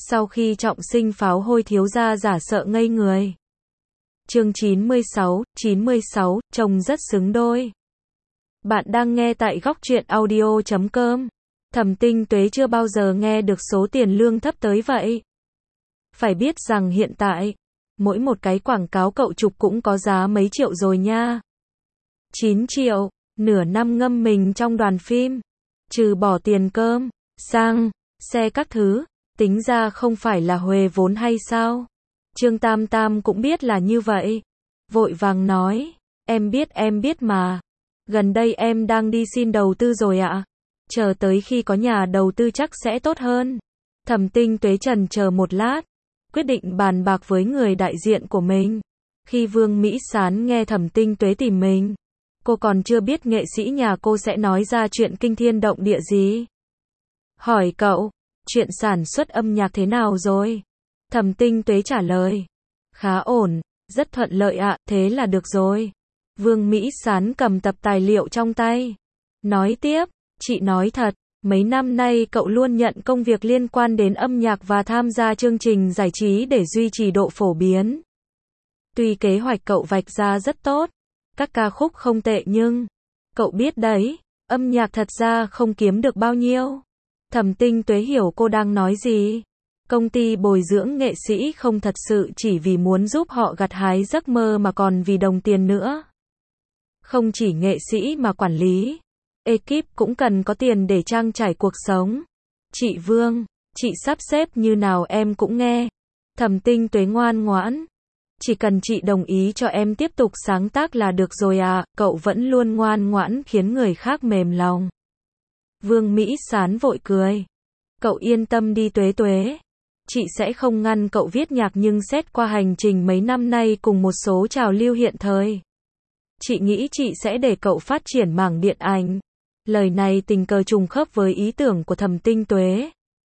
Sau khi trọng sinh pháo hôi thiếu gia giả sợ ngây người. Chương 96, trông rất xứng đôi. Bạn đang nghe tại góc truyện audio.com. Thẩm Tinh Tuế chưa bao giờ nghe được số tiền lương thấp tới vậy. Phải biết rằng hiện tại, mỗi một cái quảng cáo cậu chụp cũng có giá mấy triệu rồi nha. 9 triệu, nửa năm ngâm mình trong đoàn phim. Trừ bỏ tiền cơm, xăng, xe các thứ, tính ra không phải là huề vốn hay sao? Trương Tam Tam cũng biết là như vậy. Vội vàng nói, em biết mà. Gần đây em đang đi xin đầu tư rồi ạ. Chờ tới khi có nhà đầu tư chắc sẽ tốt hơn. Thẩm Tinh Tuế chần chờ một lát, quyết định bàn bạc với người đại diện của mình. Khi Vương Mỹ Sán nghe Thẩm Tinh Tuế tìm mình, cô còn chưa biết nghệ sĩ nhà cô sẽ nói ra chuyện kinh thiên động địa gì. Hỏi cậu, chuyện sản xuất âm nhạc thế nào rồi? Thẩm Tinh Tuế trả lời, khá ổn, rất thuận lợi ạ, thế là được rồi. Vương Mỹ Sán cầm tập tài liệu trong tay, nói tiếp, chị nói thật, mấy năm nay cậu luôn nhận công việc liên quan đến âm nhạc và tham gia chương trình giải trí để duy trì độ phổ biến. Tuy kế hoạch cậu vạch ra rất tốt, các ca khúc không tệ nhưng, cậu biết đấy, âm nhạc thật ra không kiếm được bao nhiêu. Thẩm Tinh Tuế hiểu cô đang nói gì. Công ty bồi dưỡng nghệ sĩ không thật sự chỉ vì muốn giúp họ gặt hái giấc mơ mà còn vì đồng tiền nữa. Không chỉ nghệ sĩ mà quản lý, ekip cũng cần có tiền để trang trải cuộc sống. Chị Vương, chị sắp xếp như nào em cũng nghe. Thẩm Tinh Tuế ngoan ngoãn. Chỉ cần chị đồng ý cho em tiếp tục sáng tác là được rồi à, cậu vẫn luôn ngoan ngoãn khiến người khác mềm lòng. Vương Mỹ Sán vội cười. Cậu yên tâm đi Tuế Tuế. Chị sẽ không ngăn cậu viết nhạc nhưng xét qua hành trình mấy năm nay cùng một số trào lưu hiện thời, chị nghĩ chị sẽ để cậu phát triển mảng điện ảnh. Lời này tình cờ trùng khớp với ý tưởng của Thẩm Tinh Tuế.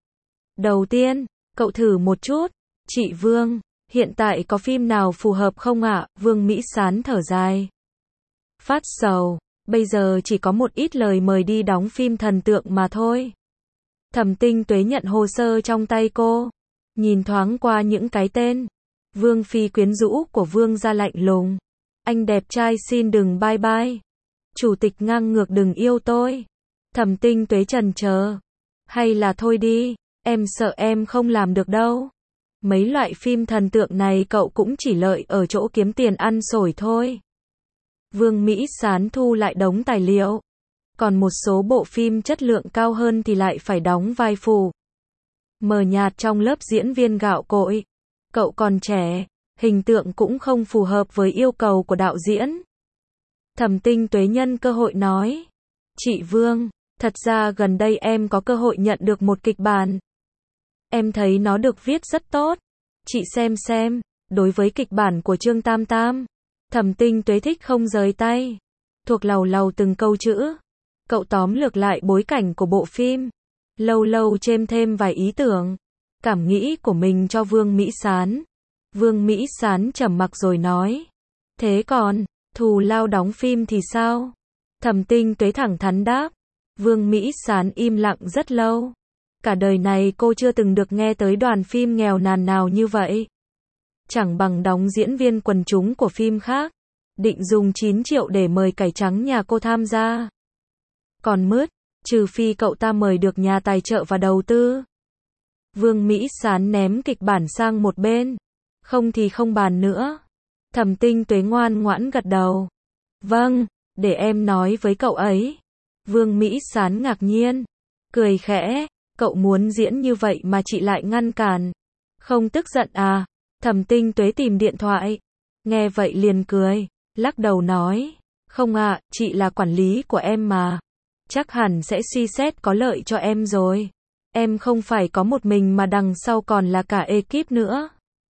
Đầu tiên, cậu thử một chút. Chị Vương, hiện tại có phim nào phù hợp không ạ? Vương Mỹ Sán thở dài. Phát sầu, bây giờ chỉ có một ít lời mời đi đóng phim thần tượng mà thôi. Thẩm Tinh Tuế nhận hồ sơ trong tay cô, nhìn thoáng qua những cái tên. Vương phi quyến rũ của Vương gia lạnh lùng. Anh đẹp trai xin đừng bye bye. Chủ tịch ngang ngược đừng yêu tôi. Thẩm Tinh Tuế chần chờ. Hay là thôi đi, em sợ em không làm được đâu. Mấy loại phim thần tượng này cậu cũng chỉ lợi ở chỗ kiếm tiền ăn xổi thôi. Vương Mỹ Sán thu lại đống tài liệu. Còn một số bộ phim chất lượng cao hơn thì lại phải đóng vai phụ. Mờ nhạt trong lớp diễn viên gạo cội. Cậu còn trẻ, hình tượng cũng không phù hợp với yêu cầu của đạo diễn. Thẩm Tinh Tuế nhân cơ hội nói. Chị Vương, thật ra gần đây em có cơ hội nhận được một kịch bản. Em thấy nó được viết rất tốt. Chị xem, đối với kịch bản của Trương Tam Tam, Thẩm Tinh Tuế thích không rời tay. Thuộc lầu lầu từng câu chữ. Cậu tóm lược lại bối cảnh của bộ phim. Lâu lâu chêm thêm vài ý tưởng, cảm nghĩ của mình cho Vương Mỹ Sán. Vương Mỹ Sán trầm mặc rồi nói. Thế còn, thù lao đóng phim thì sao? Thẩm Tinh Tuế thẳng thắn đáp. Vương Mỹ Sán im lặng rất lâu. Cả đời này cô chưa từng được nghe tới đoàn phim nghèo nàn nào như vậy. Chẳng bằng đóng diễn viên quần chúng của phim khác. Định dùng 9 triệu để mời cải trắng nhà cô tham gia. Còn mứt, trừ phi cậu ta mời được nhà tài trợ và đầu tư. Vương Mỹ Sán ném kịch bản sang một bên. Không thì không bàn nữa. Thẩm Tinh Tuế ngoan ngoãn gật đầu. Vâng, để em nói với cậu ấy. Vương Mỹ Sán ngạc nhiên, cười khẽ. Cậu muốn diễn như vậy mà chị lại ngăn cản. Không tức giận à? Thẩm Tinh Tuế tìm điện thoại. Nghe vậy liền cười, lắc đầu nói. Không ạ, chị là quản lý của em mà. Chắc hẳn sẽ suy xét có lợi cho em rồi. Em không phải có một mình mà đằng sau còn là cả ekip nữa.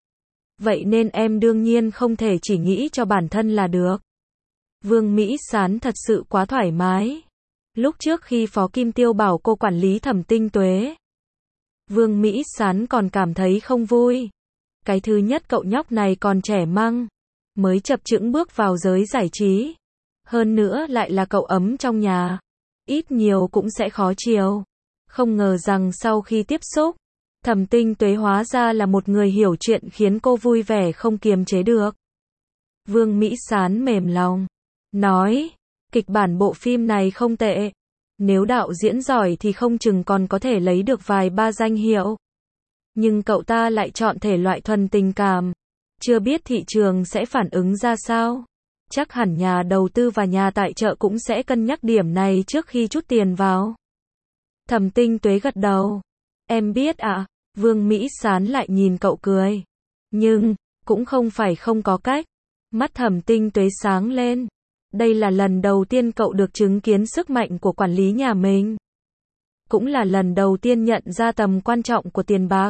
Vậy nên em đương nhiên không thể chỉ nghĩ cho bản thân là được. Vương Mỹ Sán thật sự quá thoải mái. Lúc trước khi Phó Kim Tiêu bảo cô quản lý Thẩm Tinh Tuế, Vương Mỹ Sán còn cảm thấy không vui. Cái thứ nhất cậu nhóc này còn trẻ măng, mới chập chững bước vào giới giải trí. Hơn nữa lại là cậu ấm trong nhà. Ít nhiều cũng sẽ khó chiều. Không ngờ rằng sau khi tiếp xúc, Thẩm Tinh Tuế hóa ra là một người hiểu chuyện khiến cô vui vẻ không kiềm chế được. Vương Mỹ Sán mềm lòng, nói, kịch bản bộ phim này không tệ. Nếu đạo diễn giỏi thì không chừng còn có thể lấy được vài ba danh hiệu. Nhưng cậu ta lại chọn thể loại thuần tình cảm. Chưa biết thị trường sẽ phản ứng ra sao. Chắc hẳn nhà đầu tư và nhà tài trợ cũng sẽ cân nhắc điểm này trước khi trút tiền vào. Thẩm Tinh Tuế gật đầu. Em biết ạ. Vương Mỹ Sán lại nhìn cậu cười. Nhưng, cũng không phải không có cách. Mắt Thẩm Tinh Tuế sáng lên. Đây là lần đầu tiên cậu được chứng kiến sức mạnh của quản lý nhà mình. Cũng là lần đầu tiên nhận ra tầm quan trọng của tiền bạc.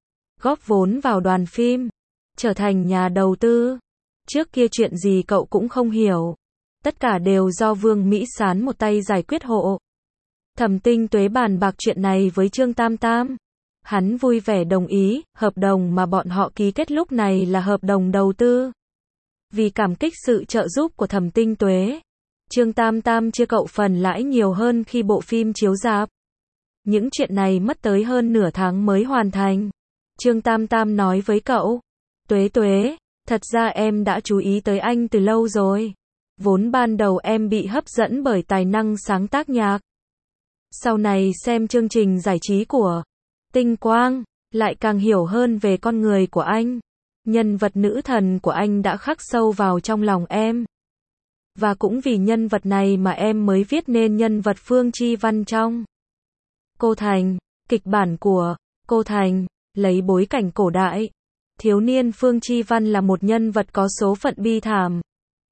Góp vốn vào đoàn phim. Trở thành nhà đầu tư. Trước kia chuyện gì cậu cũng không hiểu. Tất cả đều do Vương Mỹ Sán một tay giải quyết hộ. Thẩm Tinh Tuế bàn bạc chuyện này với Trương Tam Tam. Hắn vui vẻ đồng ý, hợp đồng mà bọn họ ký kết lúc này là hợp đồng đầu tư. Vì cảm kích sự trợ giúp của Thẩm Tinh Tuế, Trương Tam Tam chia cậu phần lãi nhiều hơn khi bộ phim chiếu rạp. Những chuyện này mất tới hơn nửa tháng mới hoàn thành. Trương Tam Tam nói với cậu, Tuế Tuế, thật ra em đã chú ý tới anh từ lâu rồi. Vốn ban đầu em bị hấp dẫn bởi tài năng sáng tác nhạc. Sau này xem chương trình giải trí của Tinh Quang, lại càng hiểu hơn về con người của anh. Nhân vật nữ thần của anh đã khắc sâu vào trong lòng em. Và cũng vì nhân vật này mà em mới viết nên nhân vật Phương Chi Văn trong Cô Thành. Kịch bản của Cô Thành lấy bối cảnh cổ đại. Thiếu niên Phương Chi Văn là một nhân vật có số phận bi thảm.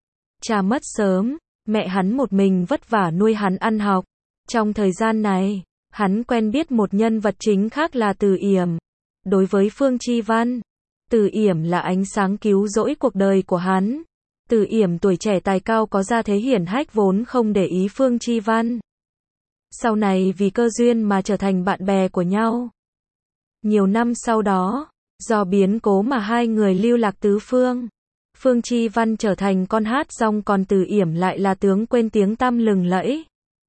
Cha mất sớm, mẹ hắn một mình vất vả nuôi hắn ăn học. Trong thời gian này, hắn quen biết một nhân vật chính khác là Từ Yểm. Đối với Phương Chi Văn, Từ Yểm là ánh sáng cứu rỗi cuộc đời của hắn. Từ Yểm tuổi trẻ tài cao có gia thế hiển hách vốn không để ý Phương Chi Văn. Sau này vì cơ duyên mà trở thành bạn bè của nhau. Nhiều năm sau đó, do biến cố mà hai người lưu lạc tứ phương. Phương Chi Văn trở thành con hát rong còn Từ Yểm lại là tướng quên tiếng tăm lừng lẫy.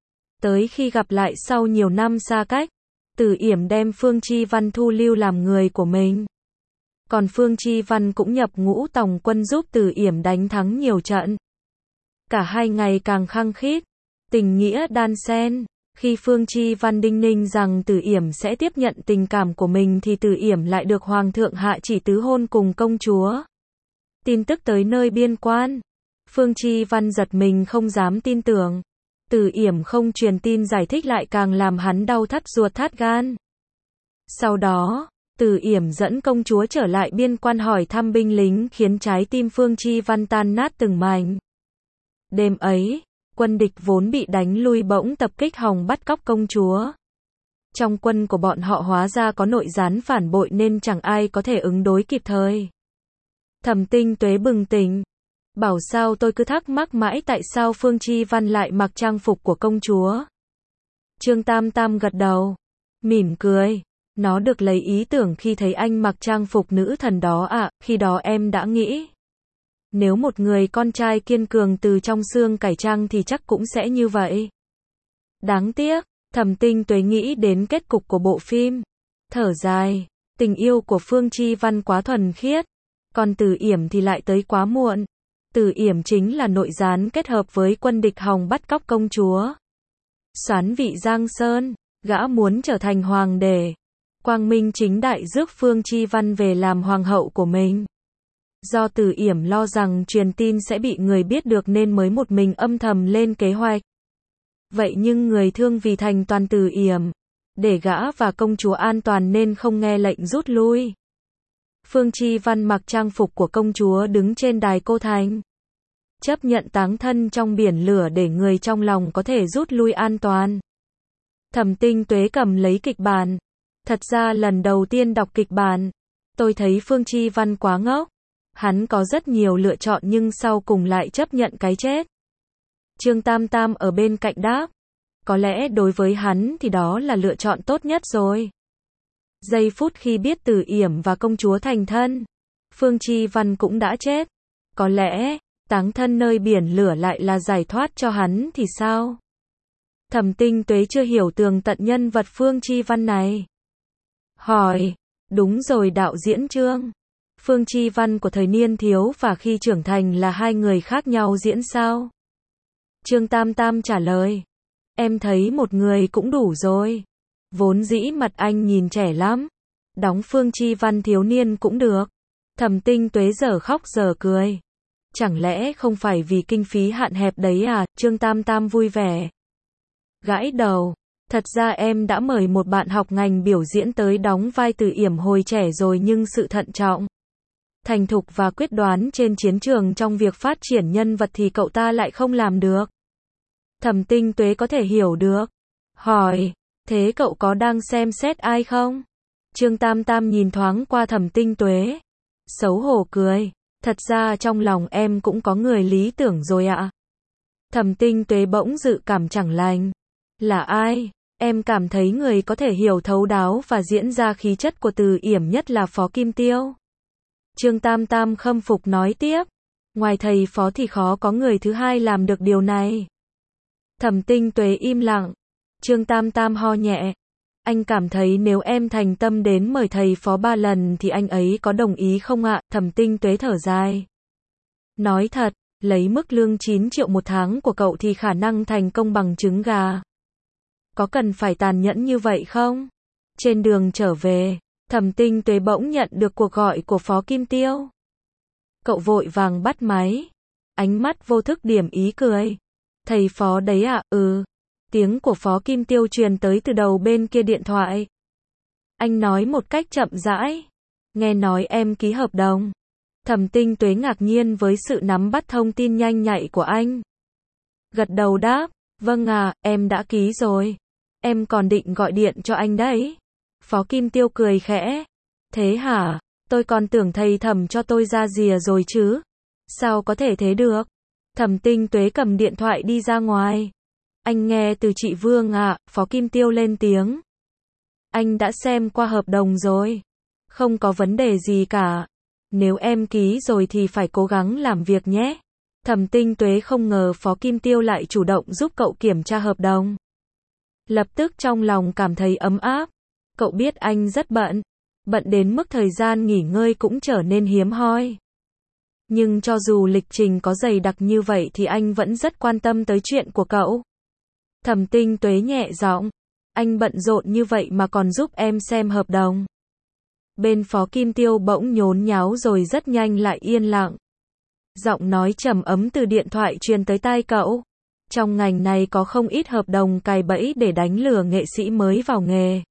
Tới khi gặp lại sau nhiều năm xa cách, Từ Yểm đem Phương Chi Văn thu lưu làm người của mình. Còn Phương Chi Văn cũng nhập ngũ tòng quân giúp Từ Yểm đánh thắng nhiều trận. Cả hai ngày càng khăng khít, tình nghĩa đan xen. Khi Phương Chi Văn đinh ninh rằng Từ Yểm sẽ tiếp nhận tình cảm của mình thì Từ Yểm lại được Hoàng thượng hạ chỉ tứ hôn cùng công chúa. Tin tức tới nơi biên quan. Phương Chi Văn giật mình không dám tin tưởng. Từ Yểm không truyền tin giải thích lại càng làm hắn đau thắt ruột thắt gan. Sau đó, Từ Yểm dẫn công chúa trở lại biên quan hỏi thăm binh lính khiến trái tim Phương Chi Văn tan nát từng mảnh. Đêm ấy, quân địch vốn bị đánh lui bỗng tập kích hòng bắt cóc công chúa. Trong quân của bọn họ hóa ra có nội gián phản bội nên chẳng ai có thể ứng đối kịp thời. Thẩm Tinh Tuế bừng tỉnh. Bảo sao tôi cứ thắc mắc mãi tại sao Phương Chi Văn lại mặc trang phục của công chúa. Trương Tam Tam gật đầu, mỉm cười. Nó được lấy ý tưởng khi thấy anh mặc trang phục nữ thần đó ạ, khi đó em đã nghĩ. Nếu một người con trai kiên cường từ trong xương cải trang thì chắc cũng sẽ như vậy. Đáng tiếc, Thẩm Tinh Tuế nghĩ đến kết cục của bộ phim. Thở dài, tình yêu của Phương Chi Văn quá thuần khiết. Còn Từ Yểm thì lại tới quá muộn. Từ Yểm chính là nội gián kết hợp với quân địch hòng bắt cóc công chúa. Soán vị Giang Sơn, gã muốn trở thành hoàng đế. Quang minh chính đại rước Phương Chi Văn về làm hoàng hậu của mình. Do Từ Yểm lo rằng truyền tin sẽ bị người biết được nên mới một mình âm thầm lên kế hoạch. Vậy nhưng người thương vì thành toàn Từ Yểm, để gã và công chúa an toàn nên không nghe lệnh rút lui. Phương Chi Văn mặc trang phục của công chúa đứng trên đài Cô Thành. Chấp nhận táng thân trong biển lửa để người trong lòng có thể rút lui an toàn. Thẩm Tinh Tuế cầm lấy kịch bản. Thật ra lần đầu tiên đọc kịch bản, tôi thấy Phương Chi Văn quá ngốc. Hắn có rất nhiều lựa chọn nhưng sau cùng lại chấp nhận cái chết. Trương Tam Tam ở bên cạnh đáp. Có lẽ đối với hắn thì đó là lựa chọn tốt nhất rồi. Giây phút khi biết Từ Yểm và công chúa thành thân, Phương Chi Văn cũng đã chết. Có lẽ, táng thân nơi biển lửa lại là giải thoát cho hắn thì sao? Thẩm Tinh Tuế chưa hiểu tường tận nhân vật Phương Chi Văn này. Hỏi, Đúng rồi, đạo diễn Trương Phương Chi Văn của thời niên thiếu và khi trưởng thành là hai người khác nhau diễn sao? Trương Tam Tam trả lời. Em thấy một người cũng đủ rồi. Vốn dĩ mặt anh nhìn trẻ lắm. Đóng Phương Chi Văn thiếu niên cũng được. Thẩm Tinh Tuế giờ khóc giờ cười. Chẳng lẽ không phải vì kinh phí hạn hẹp đấy à? Trương Tam Tam vui vẻ. Gãi đầu. Thật ra em đã mời một bạn học ngành biểu diễn tới đóng vai Từ Yểm hồi trẻ rồi, nhưng sự thận trọng, thành thục và quyết đoán trên chiến trường trong việc phát triển nhân vật thì cậu ta lại không làm được. Thẩm Tinh Tuế có thể hiểu được. Hỏi, thế cậu có đang xem xét ai không? Trương Tam Tam nhìn thoáng qua Thẩm Tinh Tuế. Xấu hổ cười. Thật ra trong lòng em cũng có người lý tưởng rồi ạ. Thẩm Tinh Tuế bỗng dự cảm chẳng lành. Là ai? Em cảm thấy người có thể hiểu thấu đáo và diễn ra khí chất của Từ Yểm nhất là Phó Kim Tiêu. Trương Tam Tam khâm phục nói tiếp. Ngoài thầy Phó thì khó có người thứ hai làm được điều này. Thẩm Tinh Tuế im lặng. Trương Tam Tam ho nhẹ. Anh cảm thấy nếu em thành tâm đến mời thầy Phó 3 lần thì anh ấy có đồng ý không ạ? Thẩm Tinh Tuế thở dài. Nói thật, lấy mức lương 9 triệu một tháng của cậu thì khả năng thành công bằng trứng gà. Có cần phải tàn nhẫn như vậy không? Trên đường trở về, Thẩm Tinh Tuế bỗng nhận được cuộc gọi của Phó Kim Tiêu. Cậu vội vàng bắt máy. Ánh mắt vô thức điểm ý cười. Thầy Phó đấy ạ? Ừ. Tiếng của Phó Kim Tiêu truyền tới từ đầu bên kia điện thoại. Anh nói một cách chậm rãi. Nghe nói em ký hợp đồng. Thẩm Tinh Tuế ngạc nhiên với sự nắm bắt thông tin nhanh nhạy của anh. Gật đầu đáp. Vâng à, em đã ký rồi. Em còn định gọi điện cho anh đấy. Phó Kim Tiêu cười khẽ. Thế hả? Tôi còn tưởng thầy Thẩm cho tôi ra rìa rồi chứ. Sao có thể thế được? Thẩm Tinh Tuế cầm điện thoại đi ra ngoài. Anh nghe từ chị Vương ạ. Phó Kim Tiêu lên tiếng. Anh đã xem qua hợp đồng rồi. Không có vấn đề gì cả. Nếu em ký rồi thì phải cố gắng làm việc nhé. Thẩm Tinh Tuế không ngờ Phó Kim Tiêu lại chủ động giúp cậu kiểm tra hợp đồng. Lập tức trong lòng cảm thấy ấm áp. Cậu biết anh rất bận. Bận đến mức thời gian nghỉ ngơi cũng trở nên hiếm hoi. Nhưng cho dù lịch trình có dày đặc như vậy thì anh vẫn rất quan tâm tới chuyện của cậu. Thẩm Tinh Tuế nhẹ giọng. Anh bận rộn như vậy mà còn giúp em xem hợp đồng. Bên Phó Kim Tiêu bỗng nhốn nháo rồi rất nhanh lại yên lặng. Giọng nói trầm ấm từ điện thoại truyền tới tai cậu. Trong ngành này có không ít hợp đồng cài bẫy để đánh lừa nghệ sĩ mới vào nghề.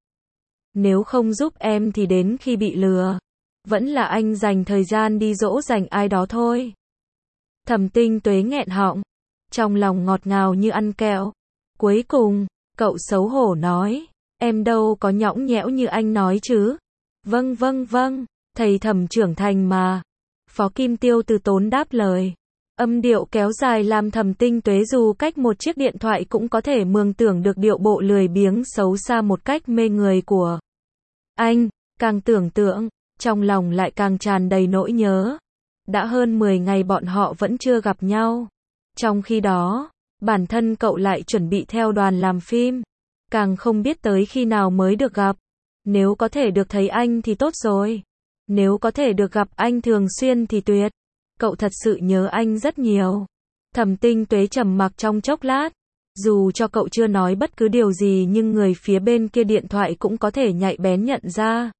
Nếu không giúp em thì đến khi bị lừa, vẫn là anh dành thời gian đi dỗ dành ai đó thôi. Thẩm Tinh Tuế nghẹn họng, trong lòng ngọt ngào như ăn kẹo. Cuối cùng, cậu xấu hổ nói, em đâu có nhõng nhẽo như anh nói chứ. Vâng vâng vâng, thầy Thẩm trưởng thành mà. Phó Kim Tiêu từ tốn đáp lời. Âm điệu kéo dài làm Thẩm Tinh Tuế dù cách một chiếc điện thoại cũng có thể mường tượng được điệu bộ lười biếng xấu xa một cách mê người của anh. Càng tưởng tượng, trong lòng lại càng tràn đầy nỗi nhớ. Đã hơn 10 ngày bọn họ vẫn chưa gặp nhau. Trong khi đó, bản thân cậu lại chuẩn bị theo đoàn làm phim. Càng không biết tới khi nào mới được gặp. Nếu có thể được thấy anh thì tốt rồi. Nếu có thể được gặp anh thường xuyên thì tuyệt. Cậu thật sự nhớ anh rất nhiều. Thẩm Tinh Tuế trầm mặc trong chốc lát. Dù cho cậu chưa nói bất cứ điều gì nhưng người phía bên kia điện thoại cũng có thể nhạy bén nhận ra.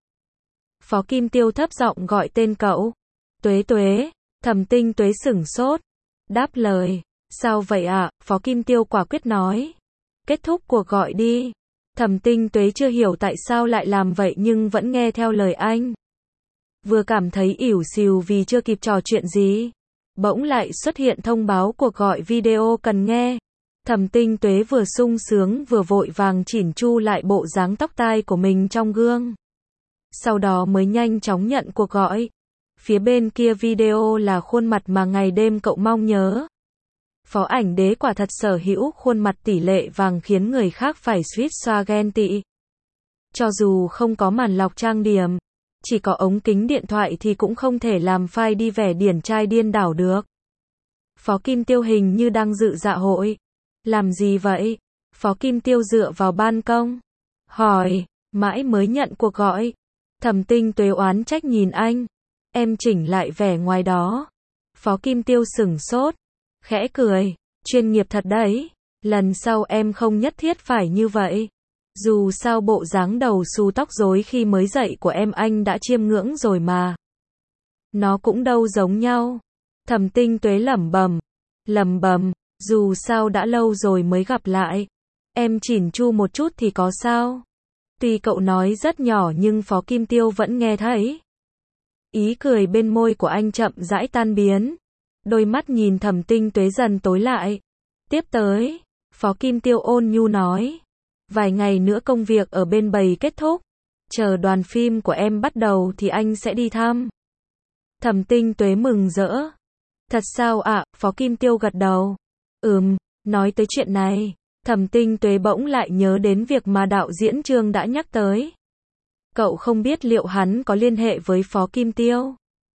Phó Kim Tiêu thấp giọng gọi tên cậu. Tuế Tuế. Thẩm Tinh Tuế sửng sốt. Đáp lời. Sao vậy ạ? Phó Kim Tiêu quả quyết nói. Kết thúc cuộc gọi đi. Thẩm Tinh Tuế chưa hiểu tại sao lại làm vậy nhưng vẫn nghe theo lời anh. Vừa cảm thấy ỉu xìu vì chưa kịp trò chuyện gì. Bỗng lại xuất hiện thông báo cuộc gọi video cần nghe. Thẩm Tinh Tuế vừa sung sướng vừa vội vàng chỉn chu lại bộ dáng tóc tai của mình trong gương. Sau đó mới nhanh chóng nhận cuộc gọi. Phía bên kia video là khuôn mặt mà ngày đêm cậu mong nhớ. Phó Ảnh Đế quả thật sở hữu khuôn mặt tỷ lệ vàng khiến người khác phải suýt xoa ghen tị. Cho dù không có màn lọc trang điểm, chỉ có ống kính điện thoại thì cũng không thể làm phai đi vẻ điển trai điên đảo được. Phó Kim Tiêu hình như đang dự dạ hội. Làm gì vậy? Phó Kim Tiêu dựa vào ban công. Hỏi, mãi mới nhận cuộc gọi. Thẩm Tinh Tuế oán trách nhìn anh. Em chỉnh lại vẻ ngoài đó. Phó Kim Tiêu sửng sốt. Khẽ cười. Chuyên nghiệp thật đấy. Lần sau em không nhất thiết phải như vậy. Dù sao bộ dáng đầu xù tóc rối khi mới dậy của em anh đã chiêm ngưỡng rồi mà. Nó cũng đâu giống nhau. Thẩm Tinh Tuế lẩm bẩm, dù sao đã lâu rồi mới gặp lại. Em chỉn chu một chút thì có sao? Tuy cậu nói rất nhỏ nhưng Phó Kim Tiêu vẫn nghe thấy. Ý cười bên môi của anh chậm rãi tan biến. Đôi mắt nhìn Thẩm Tinh Tuế dần tối lại. Tiếp tới, Phó Kim Tiêu ôn nhu nói. Vài ngày nữa công việc ở bên Bầy kết thúc. Chờ đoàn phim của em bắt đầu thì anh sẽ đi thăm. Thẩm Tinh Tuế mừng rỡ. Thật sao ạ? Phó Kim Tiêu gật đầu. Nói tới chuyện này, Thẩm Tinh Tuế bỗng lại nhớ đến việc mà đạo diễn Trương đã nhắc tới. Cậu không biết liệu hắn có liên hệ với Phó Kim Tiêu.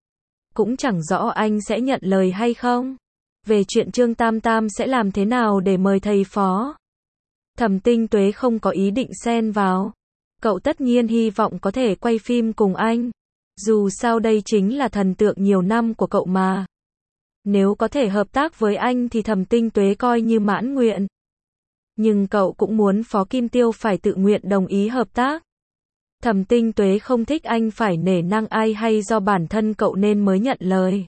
Cũng chẳng rõ anh sẽ nhận lời hay không. Về chuyện Trương Tam Tam sẽ làm thế nào để mời thầy Phó. Thẩm Tinh Tuế không có ý định xen vào. Cậu tất nhiên hy vọng có thể quay phim cùng anh. Dù sao đây chính là thần tượng nhiều năm của cậu mà. Nếu có thể hợp tác với anh thì Thẩm Tinh Tuế coi như mãn nguyện. Nhưng cậu cũng muốn Phó Kim Tiêu phải tự nguyện đồng ý hợp tác. Thẩm Tinh Tuế không thích anh phải nể nang ai hay do bản thân cậu nên mới nhận lời.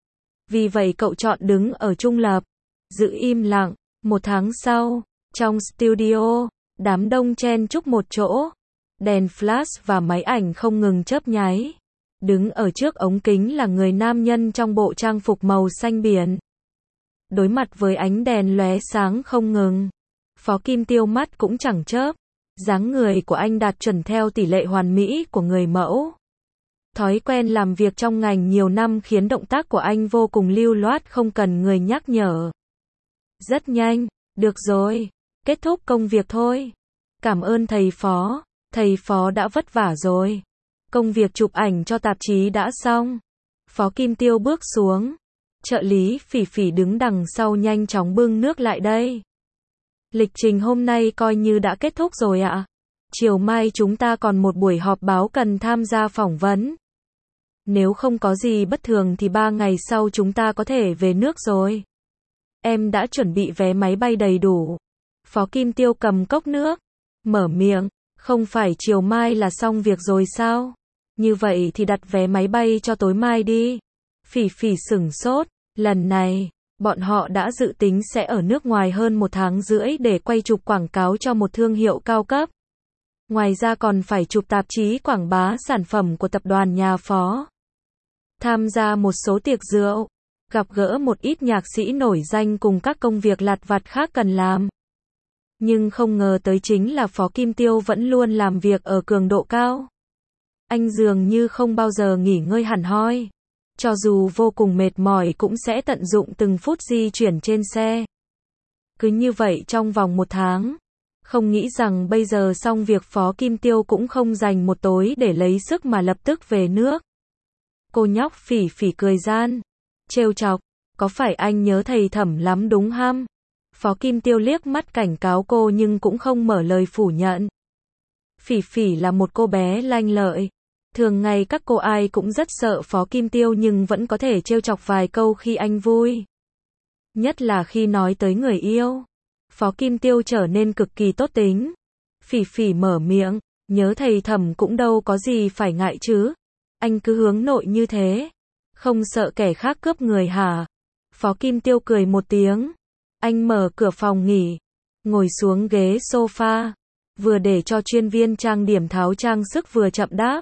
Vì vậy cậu chọn đứng ở trung lập, giữ im lặng. Một tháng sau, trong studio, đám đông chen chúc một chỗ. Đèn flash và máy ảnh không ngừng chớp nháy. Đứng ở trước ống kính là người nam nhân trong bộ trang phục màu xanh biển. Đối mặt với ánh đèn lóe sáng không ngừng. Phó Kim Tiêu mắt cũng chẳng chớp. Dáng người của anh đạt chuẩn theo tỷ lệ hoàn mỹ của người mẫu. Thói quen làm việc trong ngành nhiều năm khiến động tác của anh vô cùng lưu loát không cần người nhắc nhở. Rất nhanh, được rồi, kết thúc công việc thôi. Cảm ơn thầy Phó đã vất vả rồi. Công việc chụp ảnh cho tạp chí đã xong. Phó Kim Tiêu bước xuống. Trợ lý Phỉ Phỉ đứng đằng sau nhanh chóng bưng nước lại đây. Lịch trình hôm nay coi như đã kết thúc rồi ạ. Chiều mai chúng ta còn một buổi họp báo cần tham gia phỏng vấn. Nếu không có gì bất thường thì 3 ngày sau chúng ta có thể về nước rồi. Em đã chuẩn bị vé máy bay đầy đủ. Phó Kim Tiêu cầm cốc nước, mở miệng. Không phải chiều mai là xong việc rồi sao? Như vậy thì đặt vé máy bay cho tối mai đi. Phỉ Phỉ sửng sốt. Lần này, bọn họ đã dự tính sẽ ở nước ngoài hơn 1 tháng rưỡi để quay chụp quảng cáo cho một thương hiệu cao cấp. Ngoài ra còn phải chụp tạp chí quảng bá sản phẩm của tập đoàn nhà Phó. Tham gia một số tiệc rượu, gặp gỡ một ít nhạc sĩ nổi danh cùng các công việc lặt vặt khác cần làm. Nhưng không ngờ tới chính là Phó Kim Tiêu vẫn luôn làm việc ở cường độ cao. Anh dường như không bao giờ nghỉ ngơi hẳn hoi. Cho dù vô cùng mệt mỏi cũng sẽ tận dụng từng phút di chuyển trên xe. Cứ như vậy trong vòng 1 tháng. Không nghĩ rằng bây giờ xong việc Phó Kim Tiêu cũng không dành một tối để lấy sức mà lập tức về nước. Cô nhóc Phỉ Phỉ cười gian. Trêu chọc. Có phải anh nhớ thầy Thẩm lắm đúng hăm? Phó Kim Tiêu liếc mắt cảnh cáo cô nhưng cũng không mở lời phủ nhận. Phỉ Phỉ là một cô bé lanh lợi. Thường ngày các cô ai cũng rất sợ Phó Kim Tiêu nhưng vẫn có thể trêu chọc vài câu khi anh vui. Nhất là khi nói tới người yêu. Phó Kim Tiêu trở nên cực kỳ tốt tính. Phỉ Phỉ mở miệng, nhớ thầy Thẩm cũng đâu có gì phải ngại chứ. Anh cứ hướng nội như thế. Không sợ kẻ khác cướp người hả? Phó Kim Tiêu cười một tiếng. Anh mở cửa phòng nghỉ. Ngồi xuống ghế sofa. Vừa để cho chuyên viên trang điểm tháo trang sức vừa chậm đáp.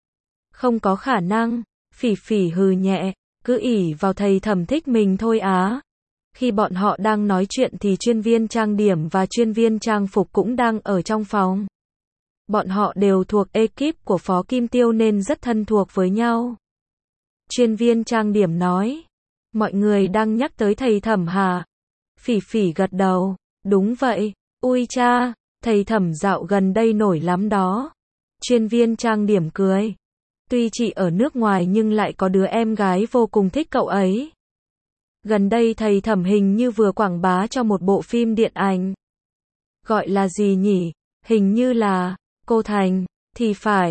Không có khả năng. Phỉ Phỉ hừ nhẹ. Cứ ỷ vào thầy Thẩm thích mình thôi á. Khi bọn họ đang nói chuyện thì chuyên viên trang điểm và chuyên viên trang phục cũng đang ở trong phòng. Bọn họ đều thuộc ekip của Phó Kim Tiêu nên rất thân thuộc với nhau. Chuyên viên trang điểm nói. Mọi người đang nhắc tới thầy Thẩm hả? Phỉ Phỉ gật đầu. Đúng vậy. Ui cha, thầy Thẩm dạo gần đây nổi lắm đó. Chuyên viên trang điểm cười. Tuy chị ở nước ngoài nhưng lại có đứa em gái vô cùng thích cậu ấy. Gần đây thầy Thẩm hình như vừa quảng bá cho một bộ phim điện ảnh. Gọi là gì nhỉ? Hình như là Cô Thành, thì phải.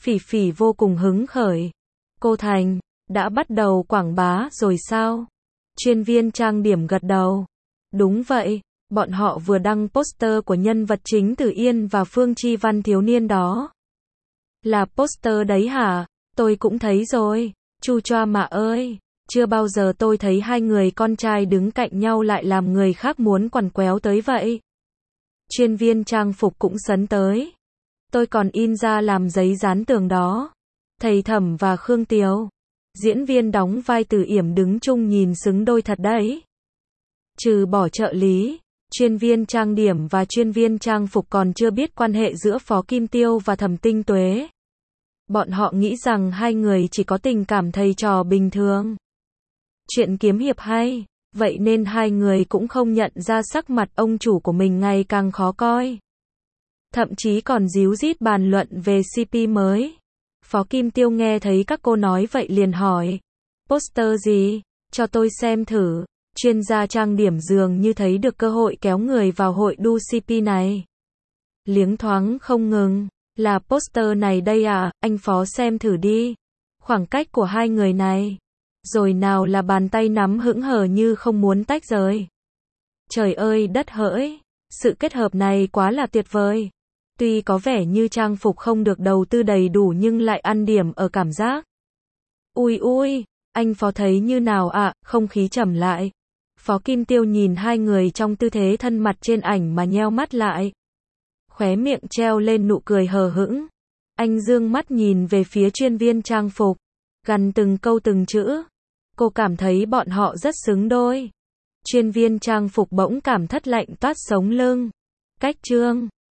Phỉ Phỉ vô cùng hứng khởi. Cô Thành, đã bắt đầu quảng bá rồi sao? Chuyên viên trang điểm gật đầu. Đúng vậy, bọn họ vừa đăng poster của nhân vật chính Tử Yên và Phương Chi Văn thiếu niên đó. Là poster đấy hả? Tôi cũng thấy rồi. Chu choa mà ơi, chưa bao giờ tôi thấy hai người con trai đứng cạnh nhau lại làm người khác muốn quằn quéo tới vậy. Chuyên viên trang phục cũng sấn tới. Tôi còn in ra làm giấy dán tường đó. Thầy Thẩm và Khương Tiếu, diễn viên đóng vai Từ Yểm đứng chung nhìn xứng đôi thật đấy. Trừ bỏ trợ lý, chuyên viên trang điểm và chuyên viên trang phục còn chưa biết quan hệ giữa Phó Kim Tiêu và Thẩm Tinh Tuế. Bọn họ nghĩ rằng hai người chỉ có tình cảm thầy trò bình thường. Chuyện kiếm hiệp hay, vậy nên hai người cũng không nhận ra sắc mặt ông chủ của mình ngày càng khó coi. Thậm chí còn díu dít bàn luận về CP mới. Phó Kim Tiêu nghe thấy các cô nói vậy liền hỏi. Poster gì? Cho tôi xem thử. Chuyên gia trang điểm dường như thấy được cơ hội kéo người vào hội đu CP này. Liếng thoáng không ngừng. Là poster này đây à, anh Phó xem thử đi. Khoảng cách của hai người này. Rồi nào là bàn tay nắm hững hờ như không muốn tách rời. Trời ơi đất hỡi, sự kết hợp này quá là tuyệt vời. Tuy có vẻ như trang phục không được đầu tư đầy đủ nhưng lại ăn điểm ở cảm giác. Ui ui, anh Phó thấy như nào ạ? Không khí trầm lại. Phó Kim Tiêu nhìn hai người trong tư thế thân mật trên ảnh mà nheo mắt lại. Khóe miệng treo lên nụ cười hờ hững. Anh dương mắt nhìn về phía chuyên viên trang phục. Gằn từng câu từng chữ. Cô cảm thấy bọn họ rất xứng đôi. Chuyên viên trang phục bỗng cảm thất lạnh toát sống lưng. Cách chương